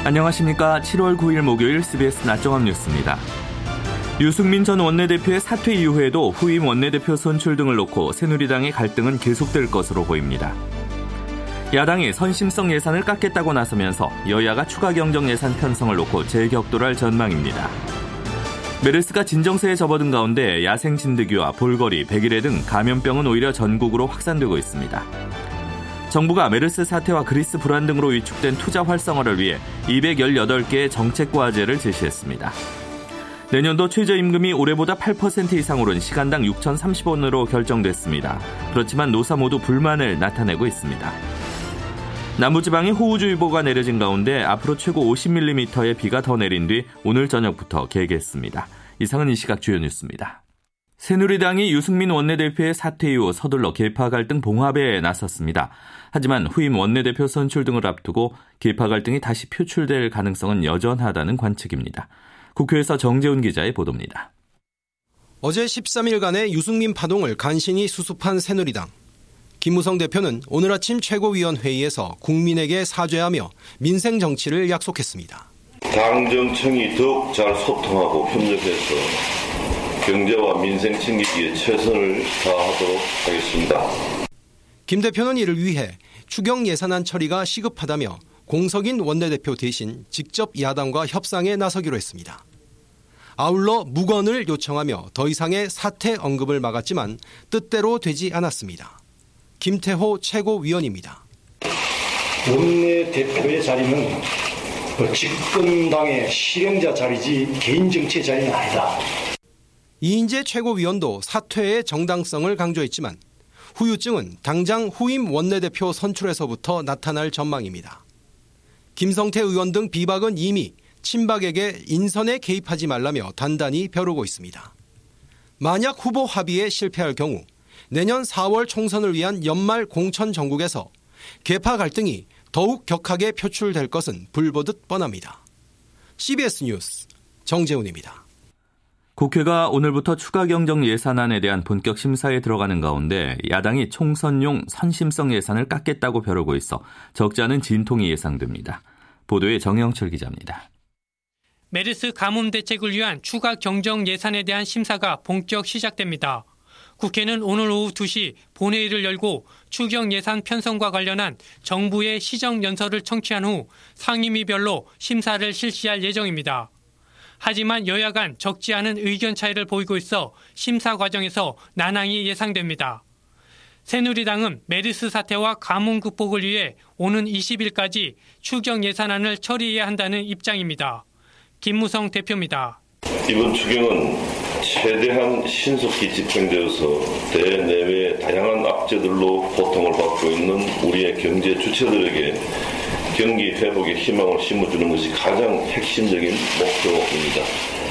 안녕하십니까. 7월 9일 목요일 CBS 낮종합 뉴스입니다. 유승민 전 원내대표의 사퇴 이후에도 후임 원내대표 선출 등을 놓고 새누리당의 갈등은 계속될 것으로 보입니다. 야당이 선심성 예산을 깎겠다고 나서면서 여야가 추가 경정 예산 편성을 놓고 재격돌할 전망입니다. 메르스가 진정세에 접어든 가운데 야생 진드기와 볼거리, 백일해 등 감염병은 오히려 전국으로 확산되고 있습니다. 정부가 메르스 사태와 그리스 불안 등으로 위축된 투자 활성화를 위해 218개의 정책 과제를 제시했습니다. 내년도 최저임금이 올해보다 8% 이상 오른 시간당 6,030원으로 결정됐습니다. 그렇지만 노사 모두 불만을 나타내고 있습니다. 남부지방에 호우주의보가 내려진 가운데 앞으로 최고 50mm의 비가 더 내린 뒤 오늘 저녁부터 개겠습니다. 이상은 이 시각 주요 뉴스입니다. 새누리당이 유승민 원내대표의 사퇴 이후 서둘러 계파 갈등 봉합에 나섰습니다. 하지만 후임 원내대표 선출 등을 앞두고 계파 갈등이 다시 표출될 가능성은 여전하다는 관측입니다. 국회에서 정재훈 기자의 보도입니다. 어제 13일간의 유승민 파동을 간신히 수습한 새누리당. 김무성 대표는 오늘 아침 최고위원회의에서 국민에게 사죄하며 민생 정치를 약속했습니다. 당정청이 더욱 잘 소통하고 협력해서 경제와 민생 챙기기에 최선을 다하도록 하겠습니다. 김 대표는 이를 위해 추경 예산안 처리가 시급하다며 공석인 원내대표 대신 직접 야당과 협상에 나서기로 했습니다. 아울러 무건을 요청하며 더 이상의 사퇴 언급을 막았지만 뜻대로 되지 않았습니다. 김태호 최고위원입니다. 원내대표의 자리는 집권당의 실행자 자리지 개인 정치의 자리는 아니다. 이인재 최고위원도 사퇴의 정당성을 강조했지만 후유증은 당장 후임 원내대표 선출에서부터 나타날 전망입니다. 김성태 의원 등 비박은 이미 친박에게 인선에 개입하지 말라며 단단히 벼르고 있습니다. 만약 후보 합의에 실패할 경우 내년 4월 총선을 위한 연말 공천 전국에서 계파 갈등이 더욱 격하게 표출될 것은 불보듯 뻔합니다. CBS 뉴스 정재훈입니다. 국회가 오늘부터 추가 경정 예산안에 대한 본격 심사에 들어가는 가운데 야당이 총선용 선심성 예산을 깎겠다고 벼르고 있어 적지 않은 진통이 예상됩니다. 보도에 정영철 기자입니다. 메르스 가뭄 대책을 위한 추가 경정 예산에 대한 심사가 본격 시작됩니다. 국회는 오늘 오후 2시 본회의를 열고 추경 예산 편성과 관련한 정부의 시정연설을 청취한 후 상임위별로 심사를 실시할 예정입니다. 하지만 여야 간 적지 않은 의견 차이를 보이고 있어 심사 과정에서 난항이 예상됩니다. 새누리당은 메르스 사태와 가뭄 극복을 위해 오는 20일까지 추경 예산안을 처리해야 한다는 입장입니다. 김무성 대표입니다. 이번 추경은 최대한 신속히 집행되어서 대내외 다양한 악재들로 고통을 받고 있는 우리의 경제 주체들에게 경기 회복의 희망을 심어주는 것이 가장 핵심적인 목표입니다.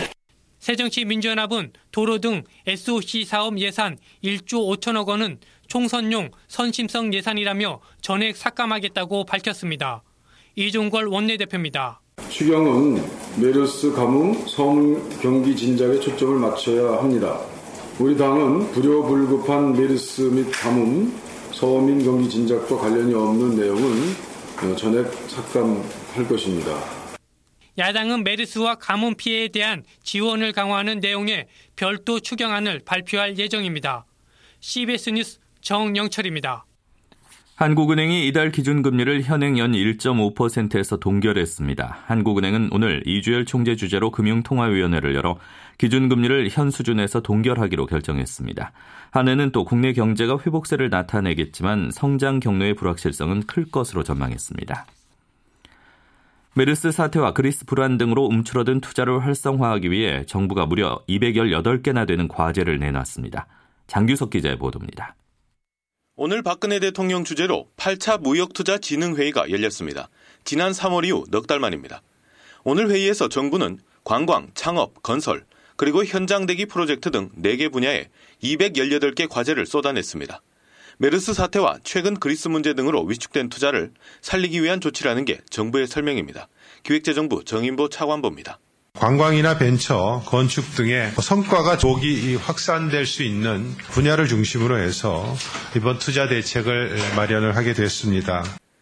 새정치민주연합은 도로 등 SOC 사업 예산 1조 5천억 원은 총선용 선심성 예산이라며 전액 삭감하겠다고 밝혔습니다. 이종걸 원내대표입니다. 추경은 메르스 가뭄, 서울 경기 진작에 초점을 맞춰야 합니다. 우리 당은 불효불급한 메르스 및 가뭄, 서민 경기 진작과 관련이 없는 내용은 전액 삭감할 것입니다. 야당은 메르스와 가뭄 피해에 대한 지원을 강화하는 내용의 별도 추경안을 발표할 예정입니다. CBS 뉴스 정영철입니다. 한국은행이 이달 기준금리를 현행 연 1.5%에서 동결했습니다. 한국은행은 오늘 이주열 총재 주재로 금융통화위원회를 열어 기준금리를 현 수준에서 동결하기로 결정했습니다. 한해는 또 국내 경제가 회복세를 나타내겠지만 성장 경로의 불확실성은 클 것으로 전망했습니다. 메르스 사태와 그리스 불안 등으로 움츠러든 투자를 활성화하기 위해 정부가 무려 218개나 되는 과제를 내놨습니다. 장규석 기자의 보도입니다. 오늘 박근혜 대통령 주재로 8차 무역투자진흥회의가 열렸습니다. 지난 3월 이후 넉 달 만입니다. 오늘 회의에서 정부는 관광, 창업, 건설, 그리고 현장 대기 프로젝트 등 4개 분야에 218개 과제를 쏟아냈습니다. 메르스 사태와 최근 그리스 문제 등으로 위축된 투자를 살리기 위한 조치라는 게 정부의 설명입니다. 기획재정부 정인보 차관보입니다. 관광이나 벤처, 건축 등의 성과가 조기 확산될 수 있는 분야를 중심으로 해서 이번 투자 대책을 마련을 하게 됐습니다.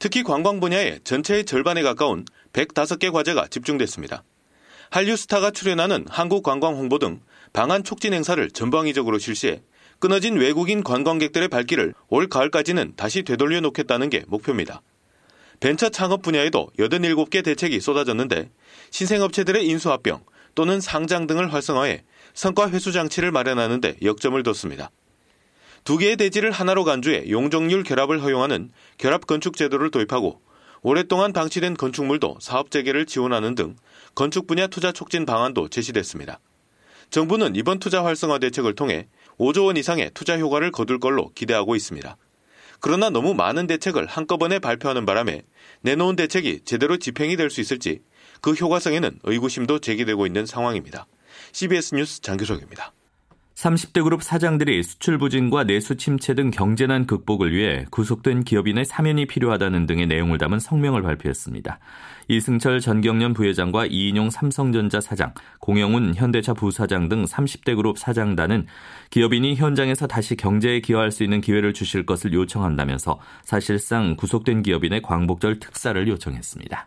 특히 관광 분야에 전체의 절반에 가까운 105개 과제가 집중됐습니다. 한류 스타가 출연하는 한국 관광 홍보 등 방한 촉진 행사를 전방위적으로 실시해 끊어진 외국인 관광객들의 발길을 올 가을까지는 다시 되돌려 놓겠다는 게 목표입니다. 벤처 창업 분야에도 87개 대책이 쏟아졌는데 신생업체들의 인수합병 또는 상장 등을 활성화해 성과 회수 장치를 마련하는 데 역점을 뒀습니다. 두 개의 대지를 하나로 간주해 용적률 결합을 허용하는 결합건축 제도를 도입하고 오랫동안 방치된 건축물도 사업 재개를 지원하는 등 건축 분야 투자 촉진 방안도 제시됐습니다. 정부는 이번 투자 활성화 대책을 통해 5조 원 이상의 투자 효과를 거둘 걸로 기대하고 있습니다. 그러나 너무 많은 대책을 한꺼번에 발표하는 바람에 내놓은 대책이 제대로 집행이 될 수 있을지 그 효과성에는 의구심도 제기되고 있는 상황입니다. CBS 뉴스 장규석입니다. 30대 그룹 사장들이 수출 부진과 내수 침체 등 경제난 극복을 위해 구속된 기업인의 사면이 필요하다는 등의 내용을 담은 성명을 발표했습니다. 이승철 전경련 부회장과 이인용 삼성전자 사장, 공영훈 현대차 부사장 등 30대 그룹 사장단은 기업인이 현장에서 다시 경제에 기여할 수 있는 기회를 주실 것을 요청한다면서 사실상 구속된 기업인의 광복절 특사를 요청했습니다.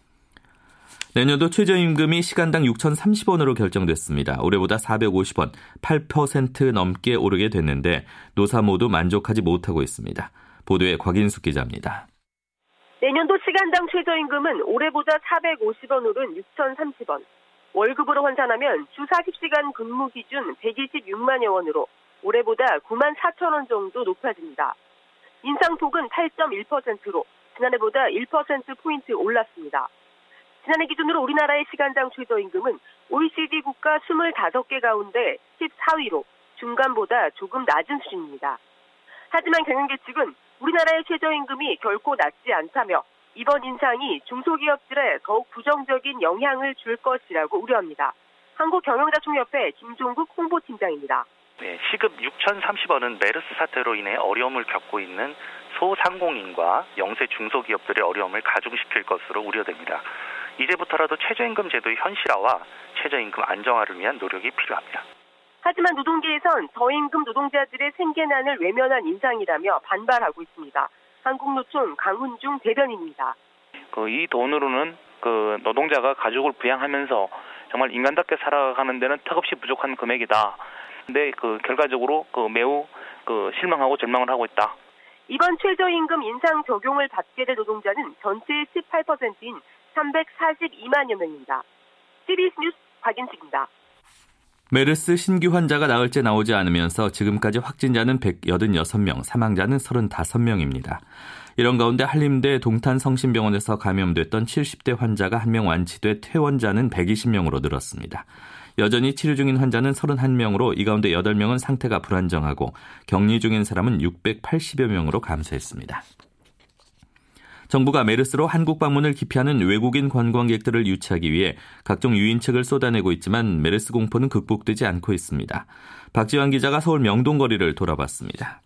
내년도 최저임금이 시간당 6,030원으로 결정됐습니다. 올해보다 450원, 8% 넘게 오르게 됐는데 노사 모두 만족하지 못하고 있습니다. 보도에 곽인숙 기자입니다. 내년도 시간당 최저임금은 올해보다 450원 오른 6,030원. 월급으로 환산하면 주 40시간 근무 기준 126만여 원으로 올해보다 9만 4천 원 정도 높아집니다. 인상폭은 8.1%로 지난해보다 1%포인트 올랐습니다. 지난해 기준으로 우리나라의 시간당 최저임금은 OECD 국가 25개 가운데 14위로 중간보다 조금 낮은 수준입니다. 하지만 경영계 측은 우리나라의 최저임금이 결코 낮지 않다며 이번 인상이 중소기업들에 더욱 부정적인 영향을 줄 것이라고 우려합니다. 한국경영자총협회 김종국 홍보팀장입니다. 네, 시급 6,030원은 메르스 사태로 인해 어려움을 겪고 있는 소상공인과 영세 중소기업들의 어려움을 가중시킬 것으로 우려됩니다. 이제부터라도 최저임금 제도의 현실화와 최저임금 안정화를 위한 노력이 필요합니다. 하지만 노동계에선 저임금 노동자들의 생계난을 외면한 인상이라며 반발하고 있습니다. 한국노총 강훈중 대변인입니다. 이 돈으로는 노동자가 가족을 부양하면서 정말 인간답게 살아가는 데는 턱없이 부족한 금액이다. 근데 결과적으로 매우 실망하고 절망을 하고 있다. 이번 최저임금 인상 적용을 받게 될 노동자는 전체의 18%인 342만여 명입니다. CBS 뉴스 곽인숙입니다. 메르스 신규 환자가 나흘째 나오지 않으면서 지금까지 확진자는 186명, 사망자는 35명입니다. 이런 가운데 한림대 동탄성심병원에서 감염됐던 70대 환자가 1명 완치돼 퇴원자는 120명으로 늘었습니다. 여전히 치료 중인 환자는 31명으로 이 가운데 8명은 상태가 불안정하고 격리 중인 사람은 680여 명으로 감소했습니다. 정부가 메르스로 한국 방문을 기피하는 외국인 관광객들을 유치하기 위해 각종 유인책을 쏟아내고 있지만 메르스 공포는 극복되지 않고 있습니다. 박지환 기자가 서울 명동거리를 돌아봤습니다.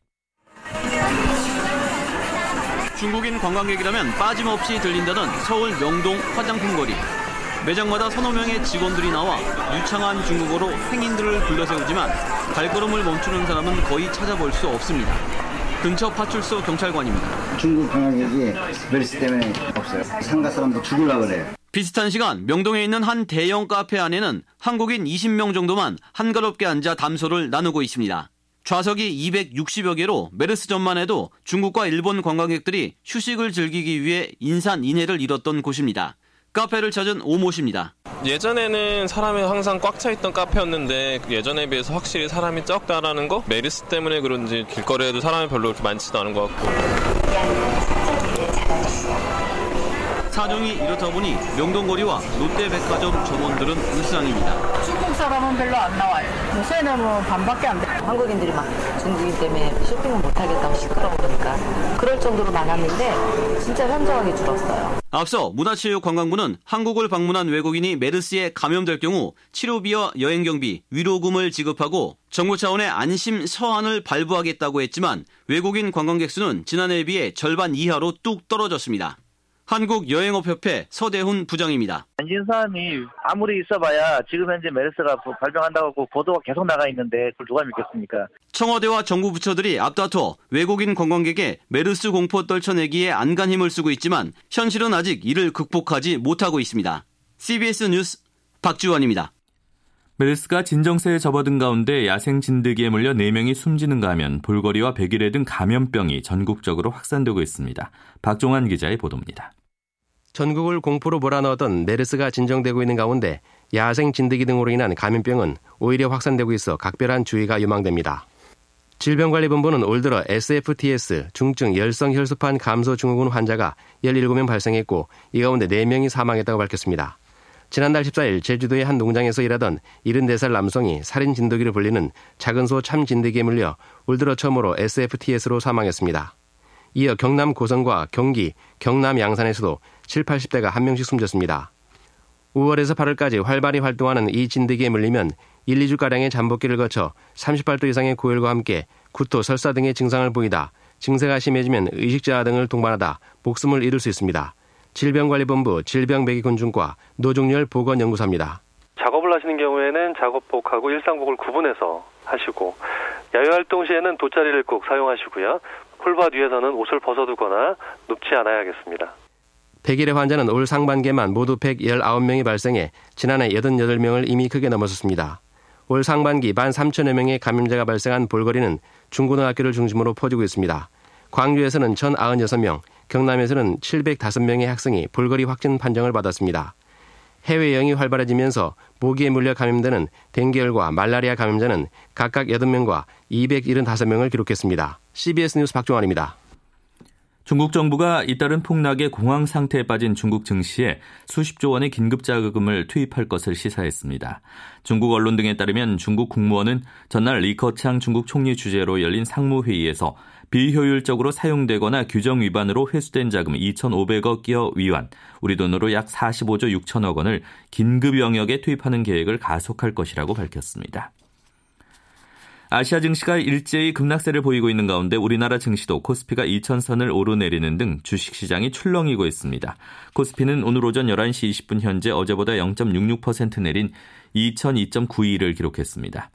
중국인 관광객이라면 빠짐없이 들린다던 서울 명동 화장품 거리. 매장마다 서너 명의 직원들이 나와 유창한 중국어로 행인들을 불러세우지만 발걸음을 멈추는 사람은 거의 찾아볼 수 없습니다. 근처 파출소 경찰관입니다. 중국 관광객이 메르스 때문에 없어요. 상가 사람도 죽으려고 그래요. 비슷한 시간 명동에 있는 한 대형 카페 안에는 한국인 20명 정도만 한가롭게 앉아 담소를 나누고 있습니다. 좌석이 260여 개로 메르스 전만 해도 중국과 일본 관광객들이 휴식을 즐기기 위해 인산인해를 이뤘던 곳입니다. 카페를 찾은 오모 씨입니다. 예전에는 사람이 항상 꽉 차 있던 카페였는데 예전에 비해서 확실히 사람이 적다라는 거? 메르스 때문에 그런지 길거리에도 사람이 별로 그렇게 많지도 않은 것 같고. 사정이 이렇다 보니 명동거리와 롯데백화점 점원들은 일상입니다. 중국 사람은 별로 안 나와요. 요새는 반밖에 안 돼. 한국인들이 막 중국인 때문에 쇼핑을 못하겠다고 시끄러워 그러니까 그럴 정도로 많았는데 진짜 현저하게 줄었어요. 앞서 문화체육관광부는 한국을 방문한 외국인이 메르스에 감염될 경우 치료비와 여행경비, 위로금을 지급하고 정부 차원의 안심 서한을 발부하겠다고 했지만 외국인 관광객 수는 지난해에 비해 절반 이하로 뚝 떨어졌습니다. 한국여행업협회 서대훈 부장입니다. 안진사안이 아무리 있어봐야 지금 현재 메르스가 발병한다고 보도가 계속 나가 있는데 그걸 누가 믿겠습니까? 청와대와 정부 부처들이 앞다퉈 외국인 관광객의 메르스 공포 떨쳐내기에 안간 힘을 쓰고 있지만 현실은 아직 이를 극복하지 못하고 있습니다. CBS 뉴스 박지원입니다. 메르스가 진정세에 접어든 가운데 야생 진드기에 물려 4명이 숨지는가 하면 볼거리와 백일해 등 감염병이 전국적으로 확산되고 있습니다. 박종환 기자의 보도입니다. 전국을 공포로 몰아넣었던 메르스가 진정되고 있는 가운데 야생 진드기 등으로 인한 감염병은 오히려 확산되고 있어 각별한 주의가 요망됩니다. 질병관리본부는 올 들어 SFTS 중증 열성 혈소판 감소 증후군 환자가 17명 발생했고 이 가운데 4명이 사망했다고 밝혔습니다. 지난달 14일 제주도의 한 농장에서 일하던 74살 남성이 살인 진드기로 불리는 작은 소 참 진드기에 물려 올 들어 처음으로 SFTS로 사망했습니다. 이어 경남 고성과 경기, 경남 양산에서도 7, 80대가 한 명씩 숨졌습니다. 5월에서 8월까지 활발히 활동하는 이 진드기에 물리면 1, 2주가량의 잠복기를 거쳐 38도 이상의 고열과 함께 구토, 설사 등의 증상을 보이다 증세가 심해지면 의식저하 등을 동반하다 목숨을 잃을 수 있습니다. 질병관리본부 질병매기곤충과 노종열 보건연구소입니다. 작업을 하시는 경우에는 작업복하고 일상복을 구분해서 하시고 야외활동 시에는 돗자리를 꼭 사용하시고요. 풀밭 위에서는 옷을 벗어두거나 눕지 않아야겠습니다. 백일의 환자는 올 상반기에만 모두 119명이 발생해 지난해 88명을 이미 크게 넘어섰습니다. 올 상반기 13,000여 명의 감염자가 발생한 볼거리는 중고등학교를 중심으로 퍼지고 있습니다. 광주에서는 1,096명, 경남에서는 705명의 학생이 볼거리 확진 판정을 받았습니다. 해외여행이 활발해지면서 모기에 물려 감염되는 댕기열과 말라리아 감염자는 각각 80명과 275명을 기록했습니다. CBS 뉴스 박종환입니다. 중국 정부가 잇따른 폭락의 공황 상태에 빠진 중국 증시에 수십조 원의 긴급자금을 투입할 것을 시사했습니다. 중국 언론 등에 따르면 중국 국무원은 전날 리커창 중국 총리 주재로 열린 상무회의에서 비효율적으로 사용되거나 규정 위반으로 회수된 자금 2,500억여 위안, 우리 돈으로 약 45조 6천억 원을 긴급 영역에 투입하는 계획을 가속할 것이라고 밝혔습니다. 아시아 증시가 일제히 급락세를 보이고 있는 가운데 우리나라 증시도 코스피가 2,000선을 오르내리는 등 주식시장이 출렁이고 있습니다. 코스피는 오늘 오전 11시 20분 현재 어제보다 0.66% 내린 2,002.92를 기록했습니다.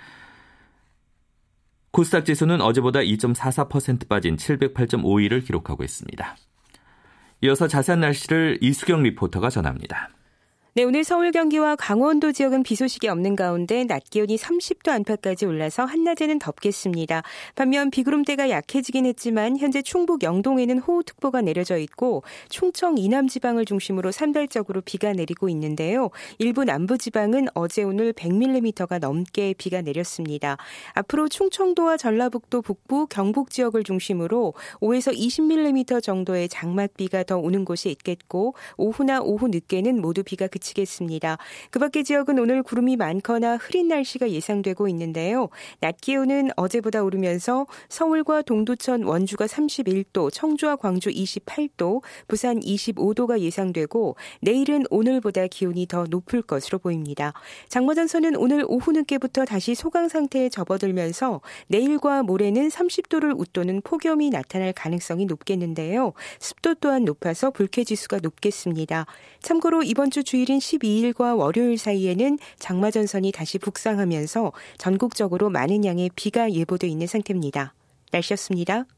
코스닥 지수는 어제보다 2.44% 빠진 708.52를 기록하고 있습니다. 이어서 자세한 날씨를 이수경 리포터가 전합니다. 네, 오늘 서울, 경기와 강원도 지역은 비 소식이 없는 가운데 낮 기온이 30도 안팎까지 올라서 한낮에는 덥겠습니다. 반면 비구름대가 약해지긴 했지만 현재 충북 영동에는 호우특보가 내려져 있고 충청 이남 지방을 중심으로 산발적으로 비가 내리고 있는데요. 일부 남부 지방은 어제 오늘 100mm가 넘게 비가 내렸습니다. 앞으로 충청도와 전라북도 북부, 경북 지역을 중심으로 5에서 20mm 정도의 장맛비가 더 오는 곳이 있겠고 오후나 오후 늦게는 모두 비가 그치겠습니다. 그 밖의 지역은 오늘 구름이 많거나 흐린 날씨가 예상되고 있는데요. 낮 기온은 어제보다 오르면서 서울과 동두천, 원주가 31도, 청주와 광주 28도, 부산 25도가 예상되고 내일은 오늘보다 기온이 더 높을 것으로 보입니다. 장마전선은 오늘 오후 늦게부터 다시 소강 상태에 접어들면서 내일과 모레는 30도를 웃도는 폭염이 나타날 가능성이 높겠는데요. 습도 또한 높아서 불쾌지수가 높겠습니다. 참고로 이번 주 주일인 12일과 월요일 사이에는 장마전선이 다시 북상하면서 전국적으로 많은 양의 비가 예보돼 있는 상태입니다. 날씨였습니다.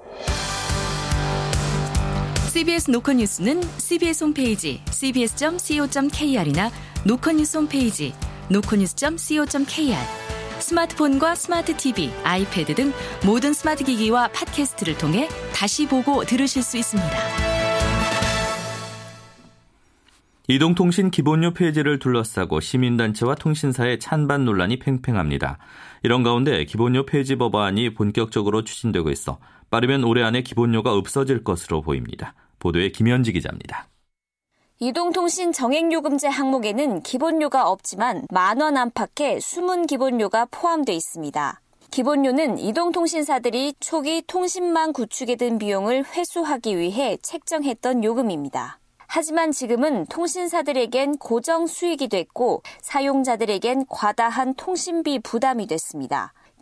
CBS 노컷뉴스는 CBS 홈페이지 cbs.co.kr이나 노컷뉴스 홈페이지 노컷뉴스.co.kr 스마트폰과 스마트 TV, 아이패드 등 모든 스마트 기기와 팟캐스트를 통해 다시 보고 들으실 수 있습니다. 이동통신 기본료 폐지를 둘러싸고 시민단체와 통신사의 찬반 논란이 팽팽합니다. 이런 가운데 기본료 폐지 법안이 본격적으로 추진되고 있어 빠르면 올해 안에 기본료가 없어질 것으로 보입니다. 보도에 김현지 기자입니다. 이동통신 정액요금제 항목에는 기본료가 없지만 10,000원 안팎의 숨은 기본료가 포함돼 있습니다. 기본료는 이동통신사들이 초기 통신망 구축에 든 비용을 회수하기 위해 책정했던 요금입니다. 하지만 지금은 통신사들에겐 고정 수익이 됐고 사용자들에겐 과다한 통신비 부담이 됐습니다.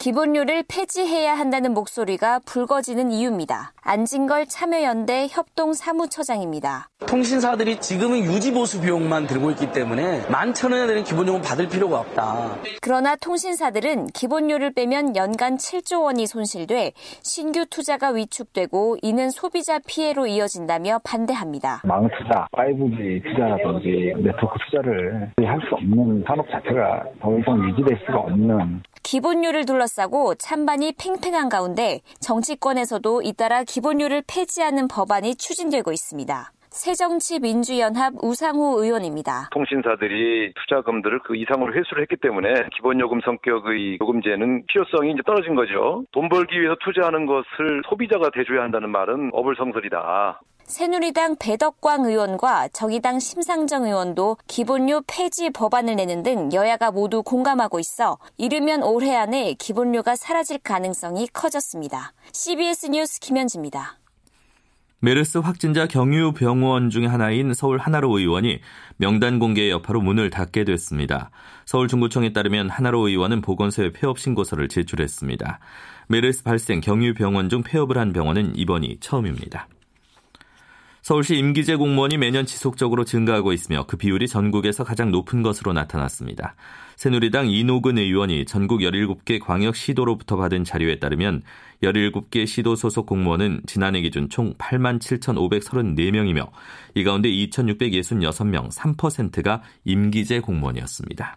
기본료를 폐지해야 한다는 목소리가 불거지는 이유입니다. 안진걸 참여연대 협동사무처장입니다. 통신사들이 지금은 유지보수 비용만 들고 있기 때문에 11,000원에 되는 기본요금 받을 필요가 없다. 그러나 통신사들은 기본료를 빼면 연간 7조 원이 손실돼 신규 투자가 위축되고 이는 소비자 피해로 이어진다며 반대합니다. 망 투자, 5G 투자라든지 네트워크 투자를 할 수 없는 산업 자체가 더 이상 유지될 수가 없는. 기본료를 둘러싸고 찬반이 팽팽한 가운데 정치권에서도 잇따라 기본료를 폐지하는 법안이 추진되고 있습니다. 새정치민주연합 우상호 의원입니다. 통신사들이 투자금들을 그 이상으로 회수를 했기 때문에 기본요금 성격의 요금제는 필요성이 이제 떨어진 거죠. 돈 벌기 위해서 투자하는 것을 소비자가 대줘야 한다는 말은 어불성설이다. 새누리당 배덕광 의원과 정의당 심상정 의원도 기본료 폐지 법안을 내는 등 여야가 모두 공감하고 있어 이르면 올해 안에 기본료가 사라질 가능성이 커졌습니다. CBS 뉴스 김현지입니다. 메르스 확진자 경유 병원 중의 하나인 서울 하나로 의원이 명단 공개의 여파로 문을 닫게 됐습니다. 서울중구청에 따르면 하나로 의원은 보건소에 폐업 신고서를 제출했습니다. 메르스 발생 경유 병원 중 폐업을 한 병원은 이번이 처음입니다. 서울시 임기제 공무원이 매년 지속적으로 증가하고 있으며 그 비율이 전국에서 가장 높은 것으로 나타났습니다. 새누리당 이노근 의원이 전국 17개 광역시도로부터 받은 자료에 따르면 17개 시도 소속 공무원은 지난해 기준 총 87,534명이며 이 가운데 2,666명 3%가 임기제 공무원이었습니다.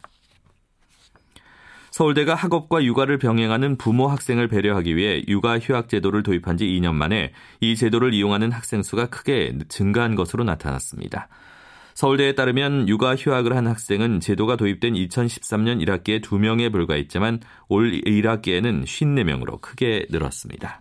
서울대가 학업과 육아를 병행하는 부모 학생을 배려하기 위해 육아휴학 제도를 도입한 지 2년 만에 이 제도를 이용하는 학생 수가 크게 증가한 것으로 나타났습니다. 서울대에 따르면 육아휴학을 한 학생은 제도가 도입된 2013년 1학기에 2명에 불과했지만 올 1학기에는 54명으로 크게 늘었습니다.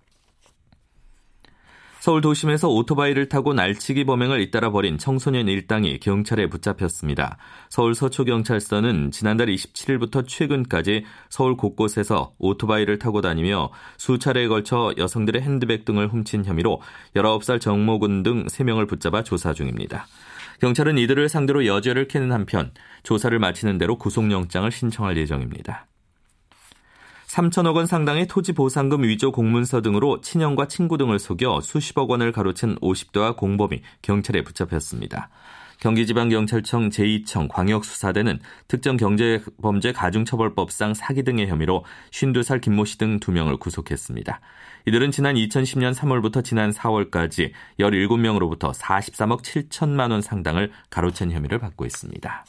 서울 도심에서 오토바이를 타고 날치기 범행을 잇따라 벌인 청소년 일당이 경찰에 붙잡혔습니다. 서울 서초경찰서는 지난달 27일부터 최근까지 서울 곳곳에서 오토바이를 타고 다니며 수차례에 걸쳐 여성들의 핸드백 등을 훔친 혐의로 19살 정모군 등 3명을 붙잡아 조사 중입니다. 경찰은 이들을 상대로 여죄를 캐는 한편 조사를 마치는 대로 구속영장을 신청할 예정입니다. 3천억 원 상당의 토지 보상금 위조 공문서 등으로 친형과 친구 등을 속여 수십억 원을 가로챈 50대와 공범이 경찰에 붙잡혔습니다. 경기지방경찰청 제2청 광역수사대는 특정경제범죄 가중처벌법상 사기 등의 혐의로 52살 김모 씨 등 2명을 구속했습니다. 이들은 지난 2010년 3월부터 지난 4월까지 17명으로부터 43억 7천만 원 상당을 가로챈 혐의를 받고 있습니다.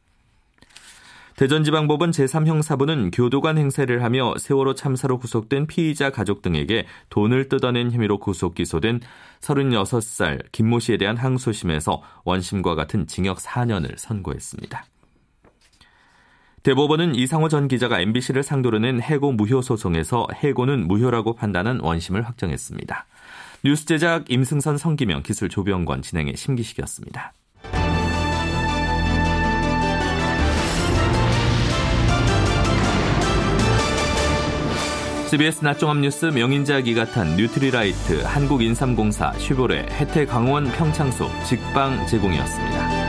대전지방법원 제3형사부는 교도관 행세를 하며 세월호 참사로 구속된 피의자 가족 등에게 돈을 뜯어낸 혐의로 구속 기소된 36살 김모 씨에 대한 항소심에서 원심과 같은 징역 4년을 선고했습니다. 대법원은 이상호 전 기자가 MBC를 상대로 낸 해고 무효 소송에서 해고는 무효라고 판단한 원심을 확정했습니다. 뉴스 제작 임승선, 성기명, 기술 조병권, 진행의 심기식이었습니다. CBS 낮종합 뉴스 명인자 기가탄 뉴트리라이트 한국인삼공사 슈보레 혜태강원 평창소 직방 제공이었습니다.